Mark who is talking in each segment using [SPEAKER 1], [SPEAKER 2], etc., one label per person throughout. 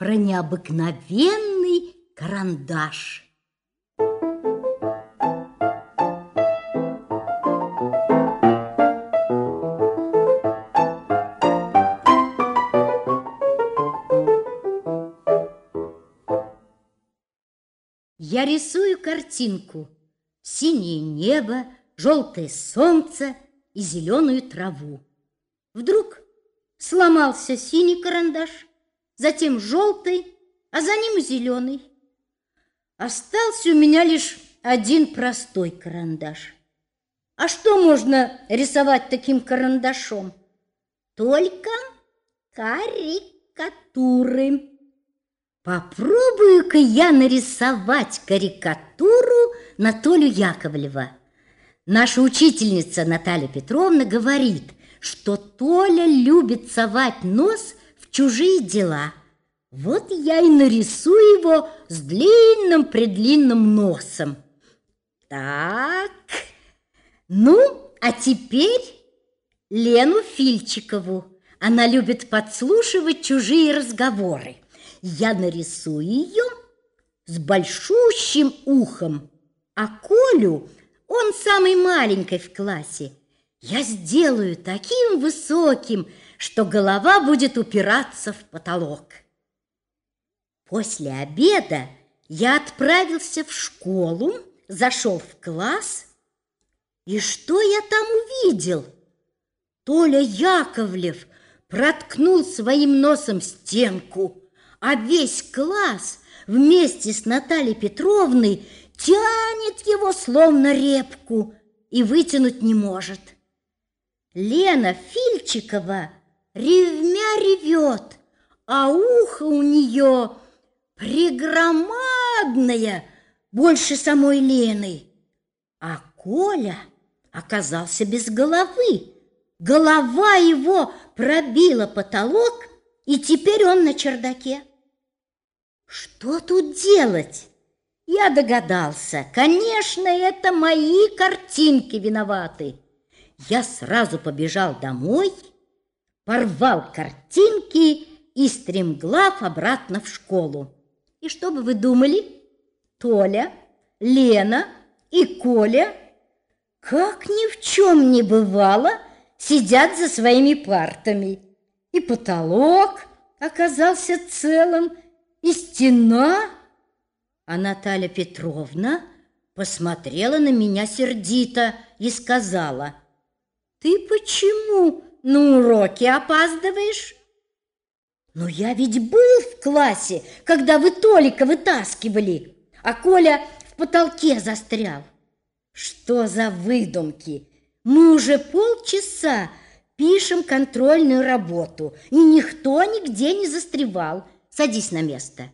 [SPEAKER 1] про необыкновенный карандаш. Я рисую картинку: синее небо, желтое солнце и зеленую траву. Вдруг сломался синий карандаш, затем желтый, а за ним зеленый. Остался у меня лишь один простой карандаш. А что можно рисовать таким карандашом? Только карикатуры. Попробую-ка я нарисовать карикатуру на Толю Яковлева. Наша учительница Наталья Петровна говорит, что Толя любит совать нос в чужие дела. Вот я и нарисую его с длинным-предлинным носом. Так, ну, а теперь Лену Фильчикову. Она любит подслушивать чужие разговоры. Я нарисую ее с большущим ухом, а Колю, он самый маленький в классе, я сделаю таким высоким, что голова будет упираться в потолок. После обеда я отправился в школу, зашел в класс, и что я там увидел? Толя Яковлев проткнул своим носом стенку, а весь класс вместе с Натальей Петровной тянет его словно репку и вытянуть не может. Лена Фильчикова ревмя ревет, а ухо у нее прегромадное, больше самой Лены. А Коля оказался без головы. Голова его пробила потолок, и теперь он на чердаке. Что тут делать? Я догадался. Конечно, это мои картинки виноваты. Я сразу побежал домой, порвал картинки и стремглав обратно в школу. И что бы вы думали? Толя, Лена и Коля, как ни в чем не бывало, сидят за своими партами. И потолок оказался целым, и стена. А Наталья Петровна посмотрела на меня сердито и сказала: «Ты почему на уроки опаздываешь?» «Но я ведь был в классе, когда вы Толика вытаскивали, а Коля в потолке застрял». «Что за выдумки? Мы уже полчаса пишем контрольную работу, и никто нигде не застревал. Садись на место».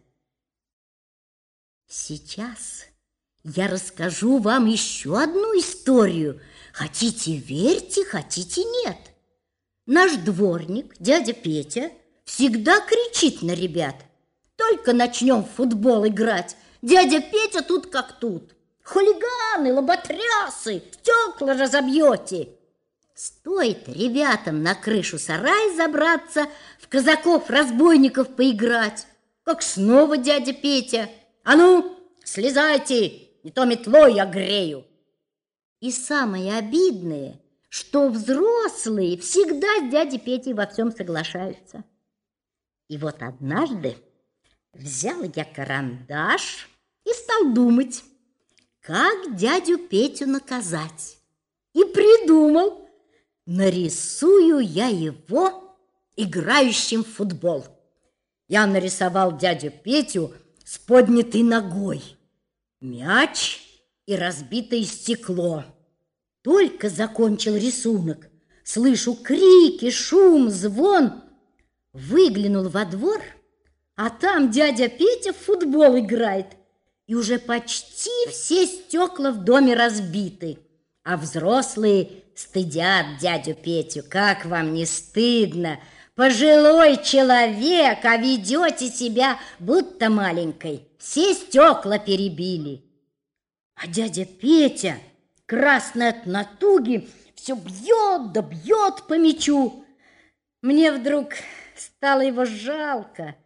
[SPEAKER 1] Сейчас я расскажу вам еще одну историю. Хотите верьте, хотите нет. Наш дворник, дядя Петя, всегда кричит на ребят: «Только начнем в футбол играть, дядя Петя тут как тут. Хулиганы, лоботрясы, стекла разобьете». Стоит ребятам на крышу сарая забраться, в казаков-разбойников поиграть, как снова дядя Петя: «А ну, слезайте, не то метлой я грею». И самое обидное, что взрослые всегда с дядей Петей во всем соглашаются. И вот однажды взял я карандаш и стал думать, как дядю Петю наказать. И придумал: нарисую я его играющим в футбол. Я нарисовал дядю Петю с поднятой ногой, мяч и разбитое стекло. Только закончил рисунок, слышу крики, шум, звон. Выглянул во двор, а там дядя Петя в футбол играет, и уже почти все стекла в доме разбиты, а взрослые стыдят дядю Петю. Как вам не стыдно? Пожилой человек, а ведете себя будто маленькой. Все стекла перебили. А дядя Петя, красный от натуги, все бьет да бьет по мячу. Мне вдруг стало его жалко.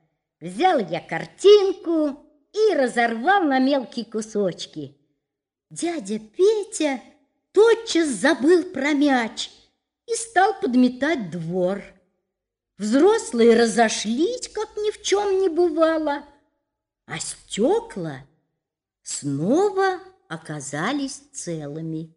[SPEAKER 1] Взял я картинку и разорвал на мелкие кусочки. Дядя Петя тотчас забыл про мяч и стал подметать двор. Взрослые разошлись, как ни в чем не бывало, а стекла снова оказались целыми.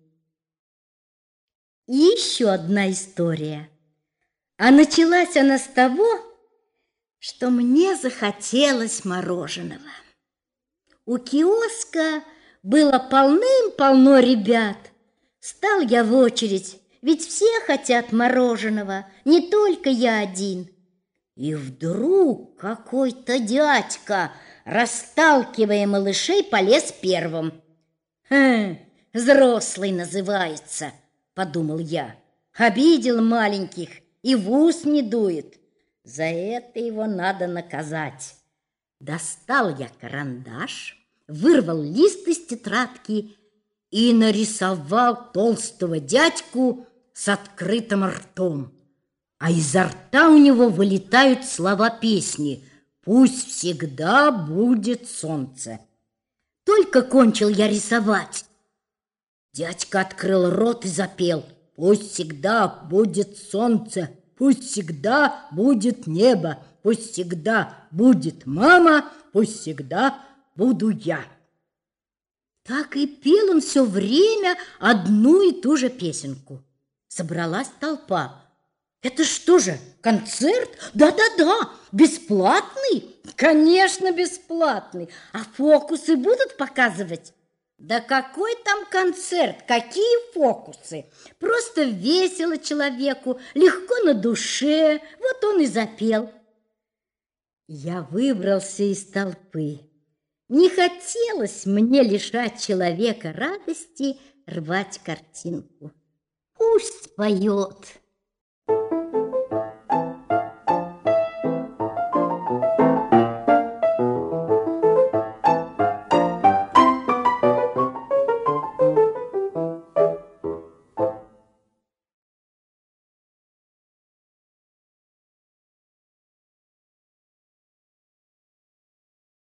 [SPEAKER 1] И еще одна история. А началась она с того, что мне захотелось мороженого. У киоска было полным-полно ребят. Стал я в очередь, ведь все хотят мороженого, не только я один. И вдруг какой-то дядька, расталкивая малышей, полез первым. «Взрослый называется», — подумал я. Обидел маленьких и в ус не дует. За это его надо наказать. Достал я карандаш, вырвал лист из тетрадки и нарисовал толстого дядьку с открытым ртом. А изо рта у него вылетают слова песни «Пусть всегда будет солнце». Только кончил я рисовать. Дядька открыл рот и запел «Пусть всегда будет солнце, пусть всегда будет небо, пусть всегда будет мама, пусть всегда буду я». Так и пел он все время одну и ту же песенку. Собралась толпа. «Это что же, концерт? Да-да-да, бесплатный?» «Конечно, бесплатный. А фокусы будут показывать?» «Да какой там концерт, какие фокусы? Просто весело человеку, легко на душе, вот он и запел». Я выбрался из толпы. Не хотелось мне лишать человека радости рвать картинку. Пусть поет.